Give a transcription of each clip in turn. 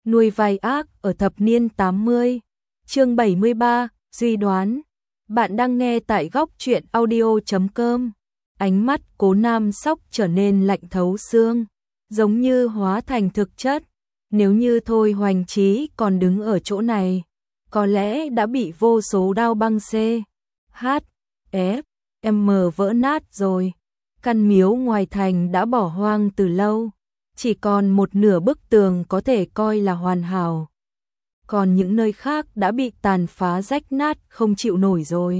Nuôi vai ác ở thập niên 80. Chương 73, Duy đoán. Bạn đang nghe tại góc truyện audio.com. Ánh mắt Cố Nam Sóc trở nên lạnh thấu xương, giống như hóa thành thực chất. Nếu như Thôi Hoành Trí còn đứng ở chỗ này, có lẽ đã bị vô số đao băng C, H, F, M vỡ nát rồi. Căn miếu ngoài thành đã bỏ hoang từ lâu, chỉ còn một nửa bức tường có thể coi là hoàn hảo. Còn những nơi khác đã bị tàn phá rách nát không chịu nổi rồi.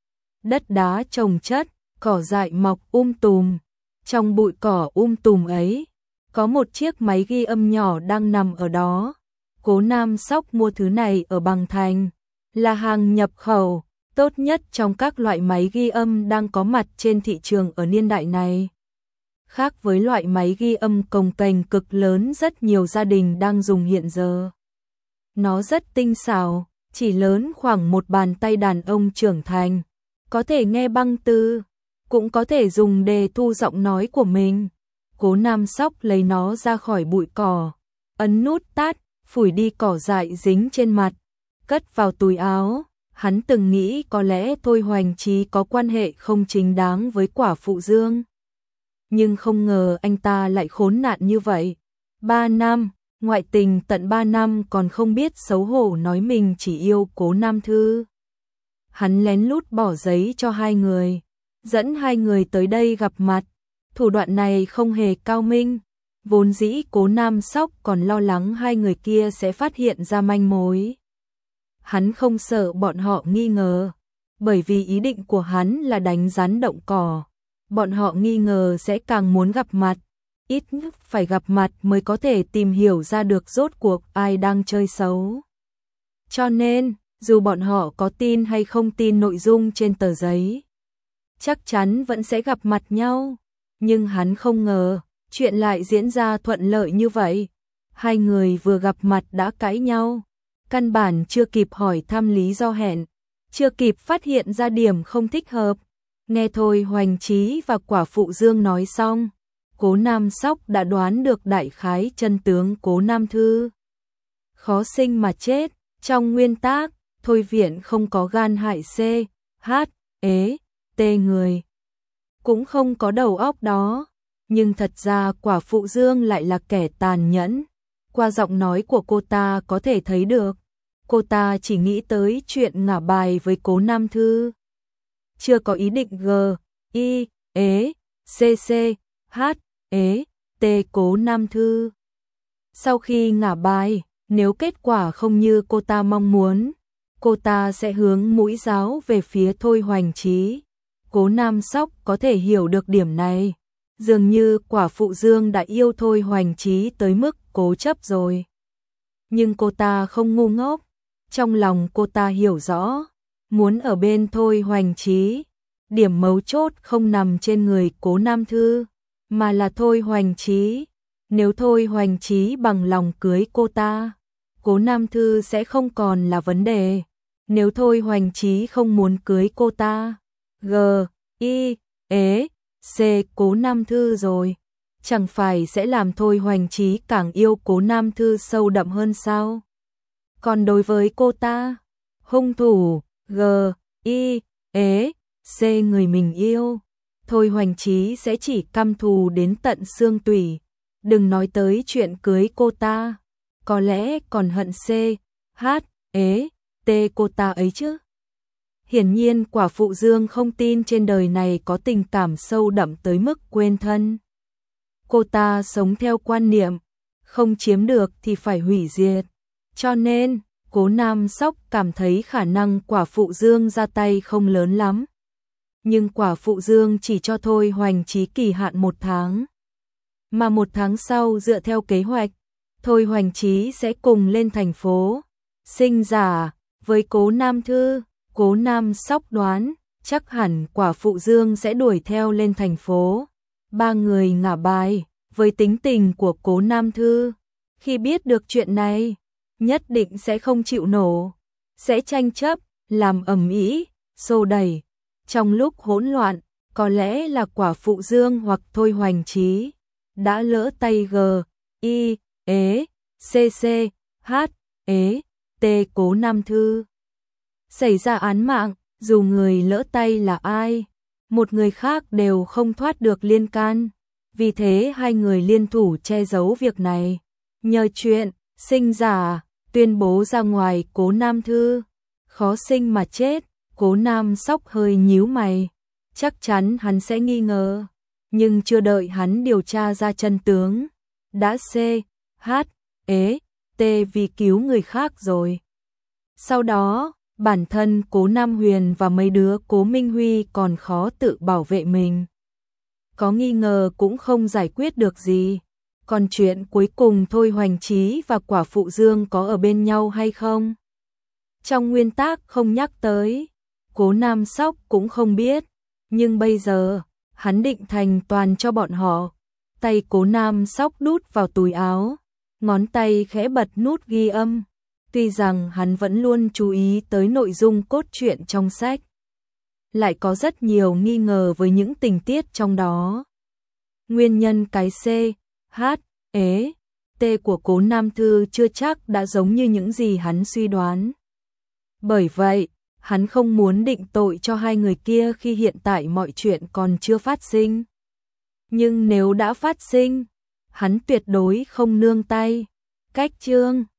Đất đá chồng chất, cỏ dại mọc tùm. Trong bụi cỏ tùm ấy, có một chiếc máy ghi âm nhỏ đang nằm ở đó. Cố Nam Sóc mua thứ này ở Bằng Thành, là hàng nhập khẩu, tốt nhất trong các loại máy ghi âm đang có mặt trên thị trường ở niên đại này. Khác với loại máy ghi âm cồng kềnh cực lớn rất nhiều gia đình đang dùng hiện giờ. Nó rất tinh xảo, chỉ lớn khoảng một bàn tay đàn ông trưởng thành, có thể nghe băng từ, cũng có thể dùng để thu giọng nói của mình. Cố Nam Sóc lấy nó ra khỏi bụi cỏ, ấn nút tắt, phủi đi cỏ dại dính trên mặt, cất vào túi áo. Hắn từng nghĩ có lẽ Thôi Hoành Trí có quan hệ không chính đáng với quả phụ Dương, nhưng không ngờ anh ta lại khốn nạn như vậy. 3 năm, ngoại tình tận 3 năm còn không biết xấu hổ nói mình chỉ yêu Cố Nam Thư. Hắn lén lút bỏ giấy cho hai người, dẫn hai người tới đây gặp mặt. Thủ đoạn này không hề cao minh, vốn dĩ Cố Nam Sóc còn lo lắng hai người kia sẽ phát hiện ra manh mối. Hắn không sợ bọn họ nghi ngờ, bởi vì ý định của hắn là đánh rắn động cỏ. Bọn họ nghi ngờ sẽ càng muốn gặp mặt, ít nhất phải gặp mặt mới có thể tìm hiểu ra được rốt cuộc ai đang chơi xấu. Cho nên, dù bọn họ có tin hay không tin nội dung trên tờ giấy, chắc chắn vẫn sẽ gặp mặt nhau. Nhưng hắn không ngờ, chuyện lại diễn ra thuận lợi như vậy. Hai người vừa gặp mặt đã cãi nhau, căn bản chưa kịp hỏi thăm lý do hẹn, chưa kịp phát hiện ra điểm không thích hợp. Nghe Thôi Hoành Trí và quả phụ Dương nói xong, Cố Nam Sóc đã đoán được đại khái chân tướng Cố Nam Thư. Khó sinh mà chết, trong nguyên tắc, Thôi Viện không có gan hại C, H, E, T người, cũng không có đầu óc đó. Nhưng thật ra quả phụ Dương lại là kẻ tàn nhẫn. Qua giọng nói của cô ta có thể thấy được, cô ta chỉ nghĩ tới chuyện ngả bài với Cố Nam Thư, chưa có ý định G, I, E, C, C, H, E, T Cố Nam Thư. Sau khi ngả bài, nếu kết quả không như cô ta mong muốn, cô ta sẽ hướng mũi giáo về phía Thôi Hoành Trí. Cố Nam Sóc có thể hiểu được điểm này. Dường như quả phụ Dương đã yêu Thôi Hoành Trí tới mức cố chấp rồi. Nhưng cô ta không ngu ngốc. Trong lòng cô ta hiểu rõ, muốn ở bên Thôi Hoành Trí, điểm mấu chốt không nằm trên người Cố Nam Thư, mà là Thôi Hoành Trí. Nếu Thôi Hoành Trí bằng lòng cưới cô ta, Cố Nam Thư sẽ không còn là vấn đề. Nếu Thôi Hoành Trí không muốn cưới cô ta, G, I, E, C Cố Nam Thư rồi, chẳng phải sẽ làm Thôi Hoành Trí càng yêu Cố Nam Thư sâu đậm hơn sao? Còn đối với cô ta, hung thủ, G, I, E, C người mình yêu, Thôi Hoành Trí sẽ chỉ căm thù đến tận xương tủy. Đừng nói tới chuyện cưới cô ta, có lẽ còn hận C, H, E, T cô ta ấy chứ. Hiển nhiên quả phụ Dương không tin trên đời này có tình cảm sâu đậm tới mức quên thân. Cô ta sống theo quan niệm, không chiếm được thì phải hủy diệt. Cho nên, Cố Nam Sóc cảm thấy khả năng quả phụ Dương ra tay không lớn lắm. Nhưng quả phụ Dương chỉ cho Thôi Hoành Trí kỳ hạn 1 tháng. Mà 1 tháng sau dựa theo kế hoạch, Thôi Hoành Trí sẽ cùng lên thành phố sinh giả với Cố Nam Thư. Cố Nam Sóc đoán, chắc hẳn quả phụ Dương sẽ đuổi theo lên thành phố. Ba người ngả bài, với tính tình của Cố Nam Thư, khi biết được chuyện này, nhất định sẽ không chịu nổi, sẽ tranh chấp, làm ầm ĩ, xô đẩy. Trong lúc hỗn loạn, có lẽ là quả phụ Dương hoặc Thôi Hoành Trí đã lỡ tay G, I, E, C, H, ế, T Cố Nam Thư. Xảy ra án mạng, dù người lỡ tay là ai, một người khác đều không thoát được liên can. Vì thế hai người liên thủ che giấu việc này. Nhờ chuyện sinh giả tuyên bố ra ngoài Cố Nam Thư, khó sinh mà chết. Cố Nam Sóc hơi nhíu mày, chắc chắn hắn sẽ nghi ngờ, nhưng chưa đợi hắn điều tra ra chân tướng, đã C, H, ế, T vì cứu người khác rồi. Sau đó, bản thân Cố Nam Huyền và mấy đứa Cố Minh Huy còn khó tự bảo vệ mình. Có nghi ngờ cũng không giải quyết được gì. Còn chuyện cuối cùng Thôi Hoành Trí và quả phụ Dương có ở bên nhau hay không? Trong nguyên tắc không nhắc tới, Cố Nam Sóc cũng không biết, nhưng bây giờ, hắn định thành toàn cho bọn họ. Tay Cố Nam Sóc đút vào túi áo, ngón tay khẽ bật nút ghi âm. Tuy rằng hắn vẫn luôn chú ý tới nội dung cốt truyện trong sách, lại có rất nhiều nghi ngờ với những tình tiết trong đó. Nguyên nhân cái C, H, ế, T của Cố Nam Thư chưa chắc đã giống như những gì hắn suy đoán. Bởi vậy, hắn không muốn định tội cho hai người kia khi hiện tại mọi chuyện còn chưa phát sinh. Nhưng nếu đã phát sinh, hắn tuyệt đối không nương tay. Cách chương